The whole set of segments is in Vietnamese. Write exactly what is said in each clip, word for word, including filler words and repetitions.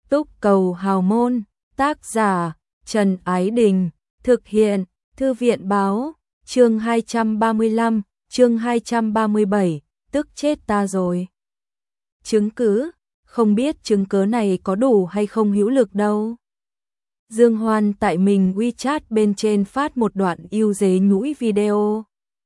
Túc Cầu Hào Môn, tác giả Trần Ái Đình, thực hiện Thư viện Báo, chương hai trăm ba mươi lăm, chương hai trăm ba mươi bảy, tức chết ta rồi. Chứng cứ, không biết chứng cứ này có đủ hay không hữu lực đâu. Dương Hoan tại mình WeChat bên trên phát một đoạn yêu dế nhũi video.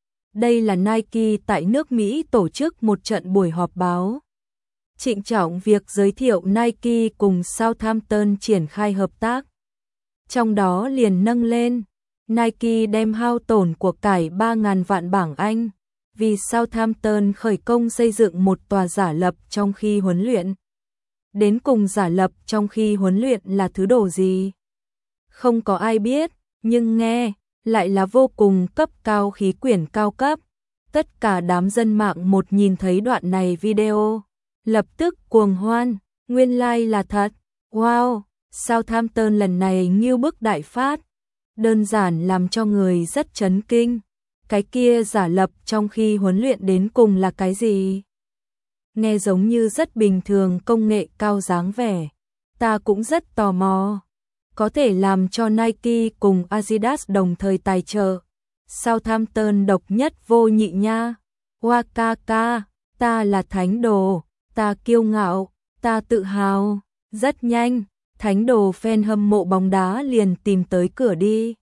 Đây là Nike tại nước Mỹ tổ chức một trận buổi họp báo. Trịnh trọng việc giới thiệu Nike cùng Southampton triển khai hợp tác. Trong đó liền nâng lên, Nike đem hao tổn của cải ba nghìn vạn bảng Anh, vì Southampton khởi công xây dựng một tòa giả lập trong khi huấn luyện. Đến cùng giả lập trong khi huấn luyện là thứ đồ gì? Không có ai biết, nhưng nghe, lại là vô cùng cấp cao khí quyển cao cấp. Tất cả đám dân mạng một nhìn thấy đoạn này video, lập tức cuồng hoan, nguyên lai like là thật. Wow, Southampton lần này ngưu bức đại phát, đơn giản làm cho người rất chấn kinh. Cái kia giả lập trong khi huấn luyện đến cùng là cái gì? Nghe giống như rất bình thường, công nghệ cao dáng vẻ. Ta cũng rất tò mò. Có thể làm cho Nike cùng Adidas đồng thời tài trợ. Southampton độc nhất vô nhị nha. Wakaka, ta là thánh đồ, ta kiêu ngạo, ta tự hào. Rất nhanh, thánh đồ fan hâm mộ bóng đá liền tìm tới cửa đi.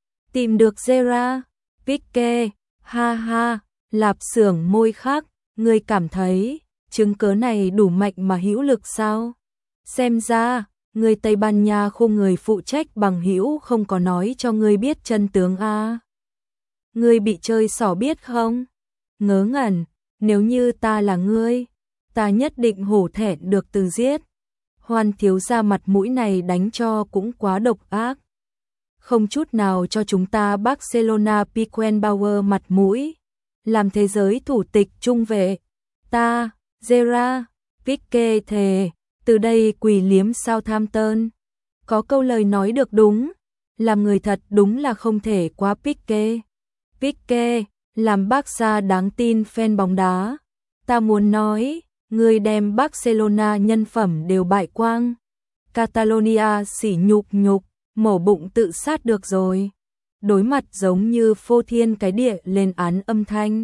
Tìm được Gerrard Piqué, ha ha, lạp xưởng môi khắc, ngươi cảm thấy chứng cứ này đủ mạnh mà hữu lực sao? Xem ra, người Tây Ban Nha khung người phụ trách bằng hữu không có nói cho ngươi biết chân tướng a. Ngươi bị chơi xỏ biết không? Ngớ ngẩn, nếu như ta là ngươi, ta nhất định hổ thẹn được từ giết. Hoan thiếu gia mặt mũi này đánh cho cũng quá độc ác. Không chút nào cho chúng ta Barcelona Beckenbauer mặt mũi, làm thế giới thủ tịch trung vệ. Ta, Gerrard Piqué thề, từ đây quỳ liếm Southampton. Có câu lời nói được đúng, làm người thật đúng là không thể quá Piqué. Piqué, làm Barca đáng tin fan bóng đá. Ta muốn nói, người đem Barcelona nhân phẩm đều bại quang. Catalonia sỉ nhục nhục, mổ bụng tự sát được rồi. Đối mặt giống như phô thiên cái địa lên án âm thanh.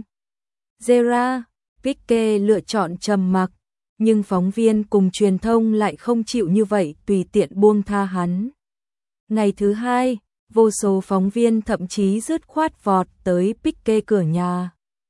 Gerrard Piqué lựa chọn trầm mặc, nhưng phóng viên cùng truyền thông lại không chịu như vậy tùy tiện buông tha hắn. Ngày thứ hai, vô số phóng viên thậm chí dứt khoát vọt tới Piqué cửa nhà.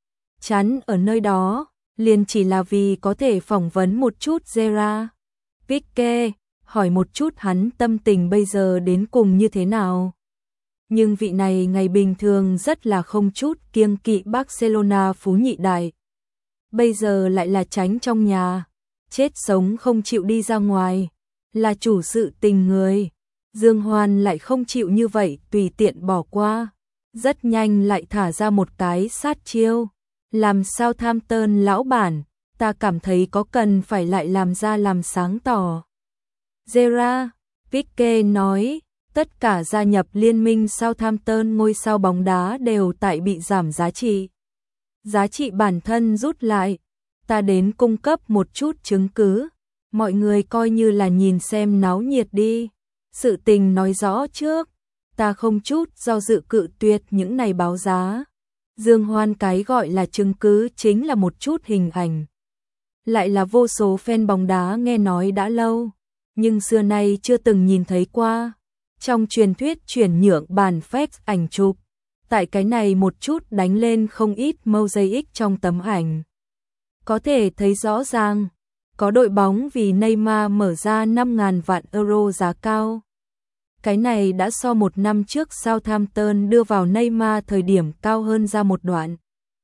Chắn ở nơi đó, liền chỉ là vì có thể phỏng vấn một chút Gerrard Piqué, hỏi một chút hắn tâm tình bây giờ đến cùng như thế nào. Nhưng vị này ngày bình thường rất là không chút kiêng kỵ Barcelona phú nhị đại. Bây giờ lại là tránh trong nhà, chết sống không chịu đi ra ngoài, là chủ sự tình người. Dương Hoan lại không chịu như vậy tùy tiện bỏ qua, rất nhanh lại thả ra một cái sát chiêu. Làm Southampton lão bản, ta cảm thấy có cần phải lại làm ra làm sáng tỏ. Gerrard Piqué nói, tất cả gia nhập liên minh Southampton ngôi sao bóng đá đều tại bị giảm giá trị. Giá trị bản thân rút lại, ta đến cung cấp một chút chứng cứ, mọi người coi như là nhìn xem náo nhiệt đi. Sự tình nói rõ trước, ta không chút do dự cự tuyệt những này báo giá. Dương Hoan cái gọi là chứng cứ chính là một chút hình ảnh. Lại là vô số fan bóng đá nghe nói đã lâu, nhưng xưa nay chưa từng nhìn thấy qua. Trong truyền thuyết chuyển nhượng bản fax ảnh chụp, tại cái này một chút đánh lên không ít mosaic trong tấm ảnh. Có thể thấy rõ ràng, có đội bóng vì Neymar mở ra năm nghìn vạn euro giá cao. Cái này đã so một năm trước Southampton đưa vào Neymar thời điểm cao hơn ra một đoạn.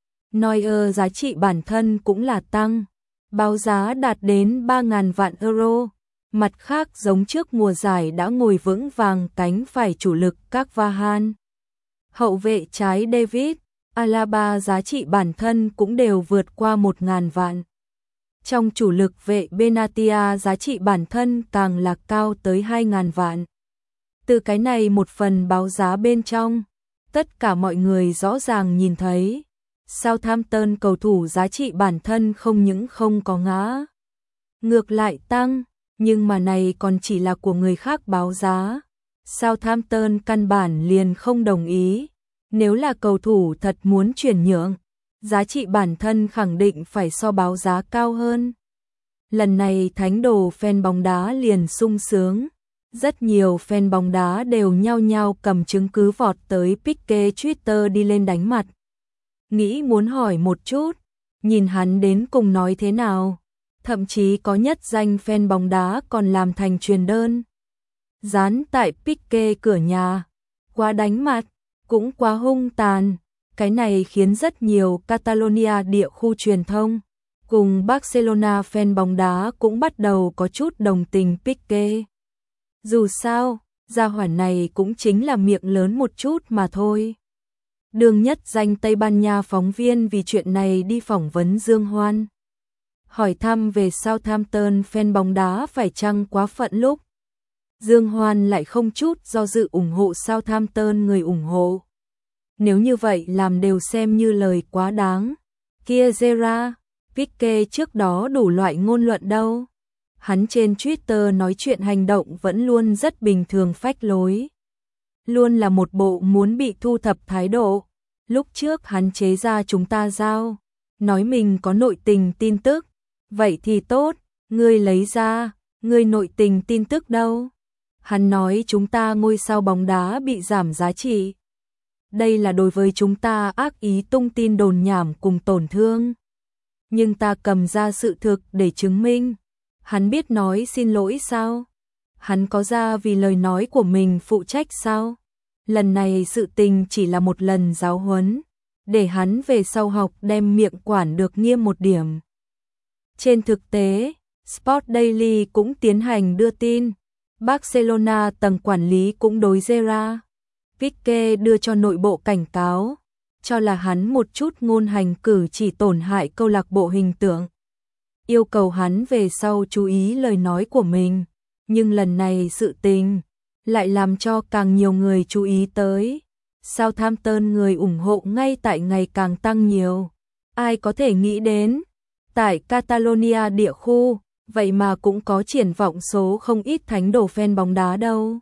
Neuer giá trị bản thân cũng là tăng, báo giá đạt đến ba nghìn vạn euro. Mặt khác giống trước mùa giải đã ngồi vững vàng cánh phải chủ lực các Vahan. Hậu vệ trái David Alaba giá trị bản thân cũng đều vượt qua một nghìn vạn. Trong chủ lực vệ Benatia giá trị bản thân càng là cao tới hai nghìn vạn. Từ cái này một phần báo giá bên trong, tất cả mọi người rõ ràng nhìn thấy, Southampton cầu thủ giá trị bản thân không những không có ngã, ngược lại tăng, nhưng mà này còn chỉ là của người khác báo giá. Southampton căn bản liền không đồng ý. Nếu là cầu thủ thật muốn chuyển nhượng, giá trị bản thân khẳng định phải so báo giá cao hơn. Lần này thánh đồ fan bóng đá liền sung sướng. Rất nhiều fan bóng đá đều nhao nhao cầm chứng cứ vọt tới Pique Twitter đi lên đánh mặt. Nghĩ muốn hỏi một chút, nhìn hắn đến cùng nói thế nào. Thậm chí có nhất danh fan bóng đá còn làm thành truyền đơn. Dán tại Pique cửa nhà. Quá đánh mặt, cũng quá hung tàn. Cái này khiến rất nhiều Catalonia địa khu truyền thông cùng Barcelona fan bóng đá cũng bắt đầu có chút đồng tình Pique. Dù sao, gia hỏa này cũng chính là miệng lớn một chút mà thôi. Đường nhất danh Tây Ban Nha phóng viên vì chuyện này đi phỏng vấn Dương Hoan. Hỏi thăm về Southampton fan bóng đá phải chăng quá phận lúc. Dương Hoan lại không chút do dự ủng hộ Southampton người ủng hộ. Nếu như vậy làm đều xem như lời quá đáng. Kia Gerrard, Pique trước đó đủ loại ngôn luận đâu. Hắn trên Twitter nói chuyện hành động vẫn luôn rất bình thường phách lối. Luôn là một bộ muốn bị thu thập thái độ. Lúc trước hắn chế ra chúng ta giao, nói mình có nội tình tin tức. Vậy thì tốt, ngươi lấy ra, ngươi nội tình tin tức đâu? Hắn nói chúng ta ngôi sao bóng đá bị giảm giá trị. Đây là đối với chúng ta ác ý tung tin đồn nhảm cùng tổn thương. Nhưng ta cầm ra sự thực để chứng minh. Hắn biết nói xin lỗi sao? Hắn có ra vì lời nói của mình phụ trách sao? Lần này sự tình chỉ là một lần giáo huấn, để hắn về sau học đem miệng quản được nghiêm một điểm. Trên thực tế, Sport Daily cũng tiến hành đưa tin. Barcelona tầng quản lý cũng đối Gerrard Pique đưa cho nội bộ cảnh cáo, cho là hắn một chút ngôn hành cử chỉ tổn hại câu lạc bộ hình tượng. Yêu cầu hắn về sau chú ý lời nói của mình, nhưng lần này sự tình lại làm cho càng nhiều người chú ý tới. Southampton người ủng hộ ngay tại ngày càng tăng nhiều. Ai có thể nghĩ đến, tại Catalonia địa khu, vậy mà cũng có triển vọng số không ít thánh đồ fan bóng đá đâu.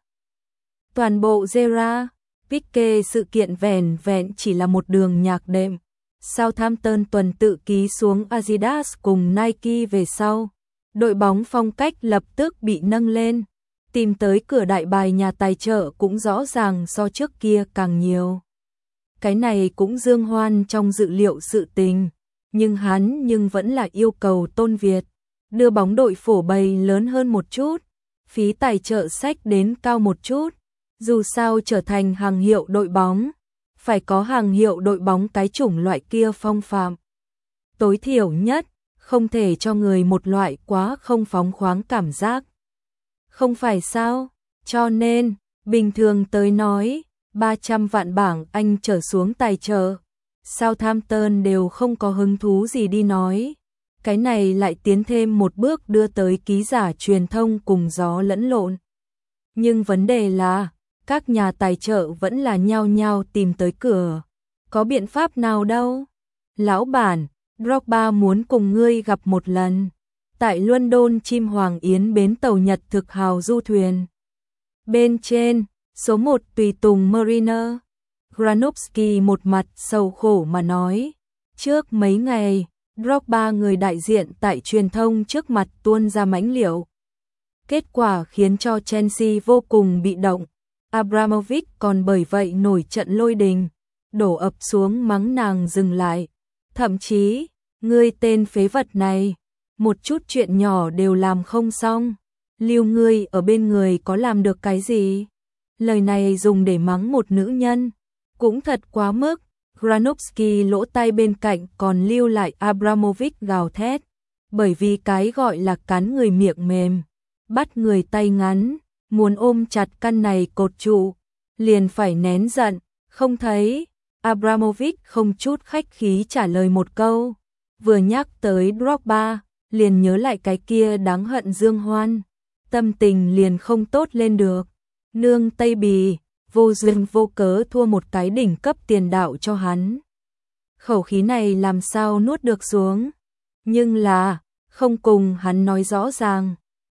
Toàn bộ Gerrard Pique sự kiện vẻn vẹn chỉ là một đường nhạc đệm. Southampton tuần tự ký xuống Adidas cùng Nike về sau. Đội bóng phong cách lập tức bị nâng lên. Tìm tới cửa đại bài nhà tài trợ cũng rõ ràng so trước kia càng nhiều. Cái này cũng Dương Hoan trong dự liệu sự tình. Nhưng hắn nhưng vẫn là yêu cầu Tôn Việt. Đưa bóng đội phổ bày lớn hơn một chút. Phí tài trợ sách đến cao một chút. Dù sao trở thành hàng hiệu đội bóng, phải có hàng hiệu đội bóng cái chủng loại kia phong phạm. Tối thiểu nhất, không thể cho người một loại quá không phóng khoáng cảm giác. Không phải sao? Cho nên, bình thường tới nói, ba trăm vạn bảng Anh trở xuống tài trợ, Southampton đều không có hứng thú gì đi nói. Cái này lại tiến thêm một bước đưa tới ký giả truyền thông cùng gió lẫn lộn. Nhưng vấn đề là, các nhà tài trợ vẫn là nhao nhao tìm tới cửa. Có biện pháp nào đâu? Lão bản, Drogba muốn cùng ngươi gặp một lần. Tại London chim hoàng yến bến tàu Nhật thực hào du thuyền. Bên trên, số một tùy tùng Mariner. Granovsky một mặt sầu khổ mà nói. Trước mấy ngày, Drogba người đại diện tại truyền thông trước mặt tuôn ra mãnh liệu. Kết quả khiến cho Chelsea vô cùng bị động. Abramovich còn bởi vậy nổi trận lôi đình, đổ ập xuống mắng nàng dừng lại. Thậm chí, ngươi tên phế vật này, một chút chuyện nhỏ đều làm không xong. Lưu ngươi ở bên người có làm được cái gì? Lời này dùng để mắng một nữ nhân, cũng thật quá mức. Granovsky lỗ tai bên cạnh còn lưu lại Abramovich gào thét. Bởi vì cái gọi là cắn người miệng mềm, bắt người tay ngắn. Muốn ôm chặt căn này cột trụ, liền phải nén giận, không thấy. Abramovich không chút khách khí trả lời một câu, vừa nhắc tới Drogba, liền nhớ lại cái kia đáng hận Dương Hoan, tâm tình liền không tốt lên được. Nương Tây Bì, vô duyên vô cớ thua một cái đỉnh cấp tiền đạo cho hắn. Khẩu khí này làm sao nuốt được xuống, nhưng là, không cùng hắn nói rõ ràng.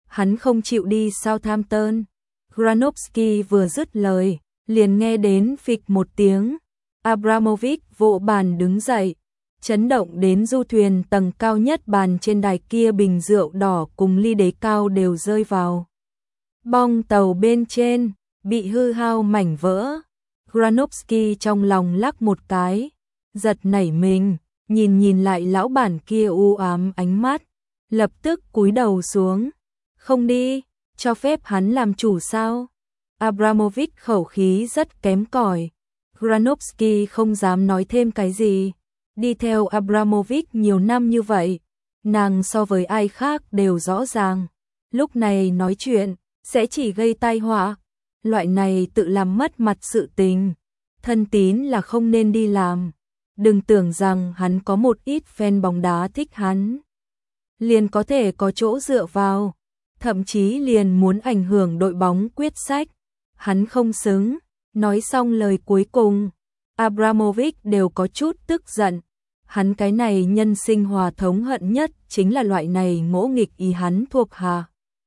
hắn không chịu đi Southampton. Granovsky vừa dứt lời, liền nghe đến phịch một tiếng. Abramovich vỗ bàn đứng dậy, chấn động đến du thuyền tầng cao nhất bàn trên đài kia, bình rượu đỏ cùng ly đế cao đều rơi vào bong tàu bên trên, bị hư hao mảnh vỡ. Granovsky trong lòng lắc một cái, giật nảy mình, nhìn nhìn lại lão bản kia u ám ánh mắt, lập tức cúi đầu xuống. Không đi, cho phép hắn làm chủ sao? Abramovich khẩu khí rất kém cỏi. Granovsky không dám nói thêm cái gì. Đi theo Abramovich nhiều năm như vậy, nàng so với ai khác đều rõ ràng. Lúc này nói chuyện, sẽ chỉ gây tai họa. Loại này tự làm mất mặt sự tình. Thân tín là không nên đi làm. Đừng tưởng rằng hắn có một ít fan bóng đá thích hắn, liền có thể có chỗ dựa vào. Thậm chí liền muốn ảnh hưởng đội bóng quyết sách. Hắn không xứng. Nói xong lời cuối cùng, Abramovich đều có chút tức giận. Hắn cái này nhân sinh hòa thống hận nhất chính là loại này ngỗ nghịch ý hắn thuộc hạ.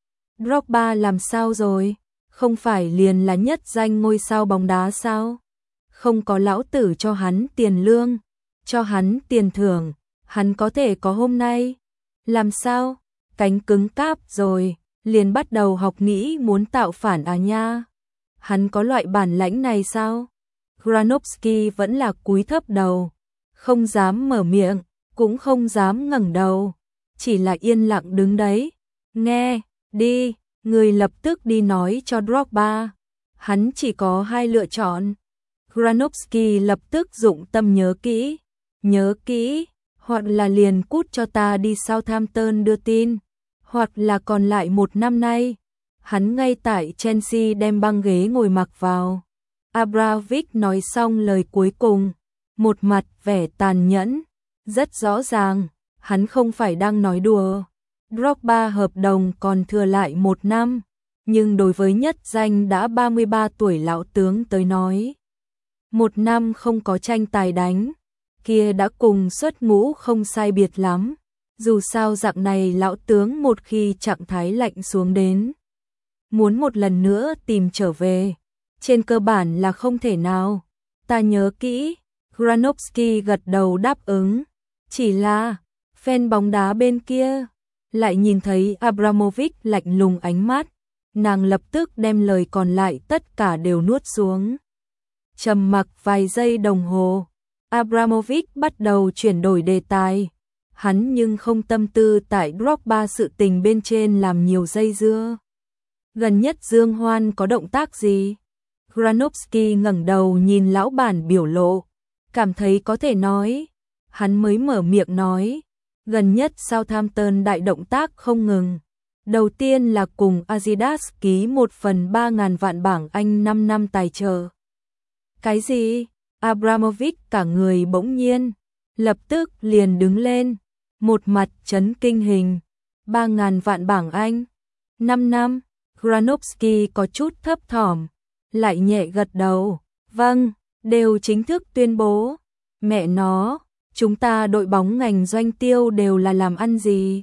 Drogba làm sao rồi? Không phải liền là nhất danh ngôi sao bóng đá sao? Không có lão tử cho hắn tiền lương, cho hắn tiền thưởng, hắn có thể có hôm nay. Làm sao? Cánh cứng cáp rồi, liền bắt đầu học nghĩ muốn tạo phản à nha. Hắn có loại bản lãnh này sao? Granovsky vẫn là cúi thấp đầu, không dám mở miệng, cũng không dám ngẩng đầu, chỉ là yên lặng đứng đấy. Nghe, đi, người lập tức đi nói cho Drogba. Hắn chỉ có hai lựa chọn. Granovsky lập tức dụng tâm nhớ kỹ, nhớ kỹ, hoặc là liền cút cho ta đi Southampton đưa tin, hoặc là còn lại một năm nay. Hắn ngay tại Chelsea đem băng ghế ngồi mặc vào. Abramovich nói xong lời cuối cùng, một mặt vẻ tàn nhẫn, rất rõ ràng, hắn không phải đang nói đùa. Drogba hợp đồng còn thừa lại một năm, nhưng đối với nhất danh đã ba mươi ba tuổi lão tướng tới nói, một năm không có tranh tài đánh, kia đã cùng xuất ngũ không sai biệt lắm. Dù sao dạng này lão tướng một khi trạng thái lạnh xuống đến, muốn một lần nữa tìm trở về, trên cơ bản là không thể nào. Ta nhớ kỹ. Granovsky gật đầu đáp ứng. Chỉ là, fan bóng đá bên kia lại nhìn thấy Abramovich lạnh lùng ánh mắt, nàng lập tức đem lời còn lại tất cả đều nuốt xuống. Trầm mặc vài giây đồng hồ, Abramovich bắt đầu chuyển đổi đề tài. Hắn nhưng không tâm tư tại Drogba sự tình bên trên làm nhiều dây dưa. Gần nhất Dương Hoan có động tác gì? Granovsky ngẩng đầu nhìn lão bản biểu lộ, cảm thấy có thể nói. Hắn mới mở miệng nói, gần nhất Southampton đại động tác không ngừng. Đầu tiên là cùng Adidas ký một phần ba ngàn vạn bảng Anh năm năm tài trợ. Cái gì? Abramovich cả người bỗng nhiên, lập tức liền đứng lên, một mặt chấn kinh hình. ba ngàn vạn bảng Anh, năm năm. Granovsky có chút thấp thỏm, lại nhẹ gật đầu. Vâng, đều chính thức tuyên bố. Mẹ nó, chúng ta đội bóng ngành doanh tiêu đều là làm ăn gì?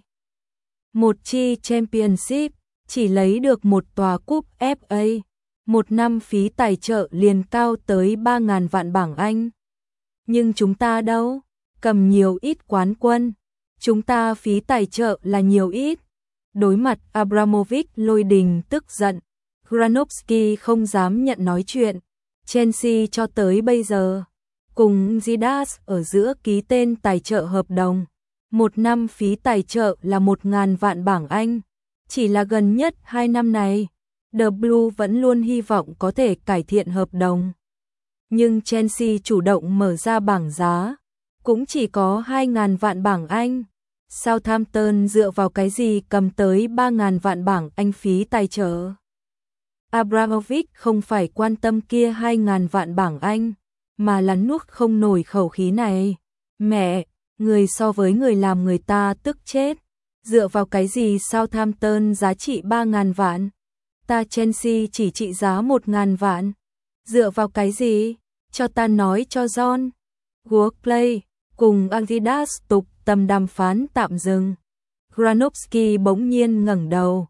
Một chi Championship, chỉ lấy được một tòa cúp ép a, một năm phí tài trợ liền cao tới ba ngàn vạn bảng Anh. Nhưng chúng ta đâu? Cầm nhiều ít quán quân. Chúng ta phí tài trợ là nhiều ít. Đối mặt Abramovich lôi đình tức giận, Granovsky không dám nhận nói chuyện. Chelsea cho tới bây giờ, cùng Adidas ở giữa ký tên tài trợ hợp đồng. Một năm phí tài trợ là một ngàn vạn bảng Anh. Chỉ là gần nhất hai năm này, The Blue vẫn luôn hy vọng có thể cải thiện hợp đồng. Nhưng Chelsea chủ động mở ra bảng giá, cũng chỉ có hai ngàn vạn bảng Anh. Southampton dựa vào cái gì cầm tới ba ngàn vạn bảng Anh phí tài trợ? Abramovich không phải quan tâm kia hai ngàn vạn bảng Anh, mà là nuốt không nổi khẩu khí này. Mẹ, người so với người làm người ta tức chết. Dựa vào cái gì Southampton giá trị ba ngàn vạn? Ta Chelsea chỉ trị giá một ngàn vạn. Dựa vào cái gì? Cho ta nói cho John. Workplay cùng Adidas tục tầm đàm phán tạm dừng. Granovsky bỗng nhiên ngẩng đầu,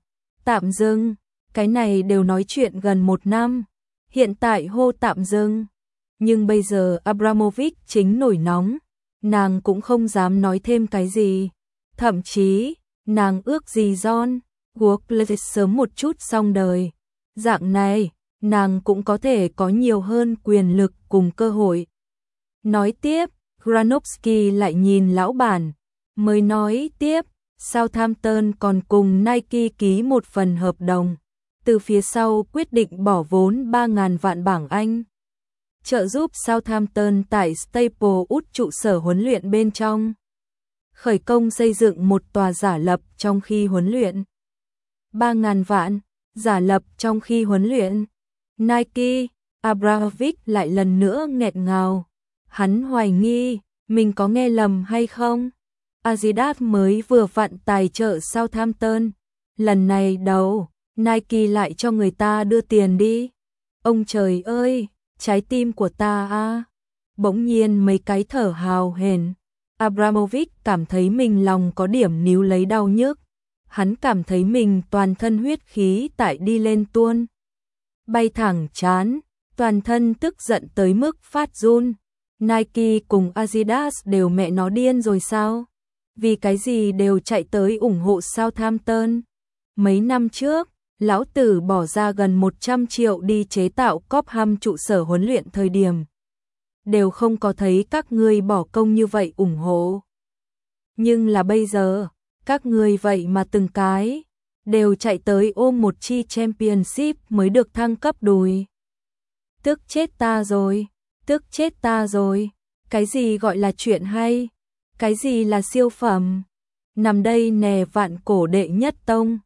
tạm dừng, cái này đều nói chuyện gần một năm, hiện tại hô tạm dừng. Nhưng bây giờ Abramovich chính nổi nóng, nàng cũng không dám nói thêm cái gì. Thậm chí, nàng ước gì John Woolley sớm một chút xong đời. Dạng này, nàng cũng có thể có nhiều hơn quyền lực cùng cơ hội. Nói tiếp, Granovsky lại nhìn lão bản, mới nói tiếp, Southampton còn cùng Nike ký một phần hợp đồng. Từ phía sau quyết định bỏ vốn ba nghìn vạn bảng Anh. Trợ giúp Southampton tại Staplewood trụ sở huấn luyện bên trong. Khởi công xây dựng một tòa giả lập trong khi huấn luyện. ba nghìn vạn, giả lập trong khi huấn luyện. Nike, Abramovich lại lần nữa nghẹn ngào. Hắn hoài nghi, mình có nghe lầm hay không? Adidas mới vừa vặn tài trợ Southampton. Lần này đâu, Nike lại cho người ta đưa tiền đi. Ông trời ơi, trái tim của ta a. Bỗng nhiên mấy cái thở hào hển. Abramovich cảm thấy mình lòng có điểm níu lấy đau nhức. Hắn cảm thấy mình toàn thân huyết khí tại đi lên tuôn. Bay thẳng chán, toàn thân tức giận tới mức phát run. Nike cùng Adidas đều mẹ nó điên rồi sao? Vì cái gì đều chạy tới ủng hộ Southampton? Mấy năm trước, lão tử bỏ ra gần một trăm triệu đi chế tạo Cobham trụ sở huấn luyện thời điểm. Đều không có thấy các ngươi bỏ công như vậy ủng hộ. Nhưng là bây giờ, các ngươi vậy mà từng cái, đều chạy tới ôm một chi championship mới được thăng cấp đùi. Tức chết ta rồi, tức chết ta rồi, cái gì gọi là chuyện hay, cái gì là siêu phẩm, nằm đây nè vạn cổ đệ nhất tông.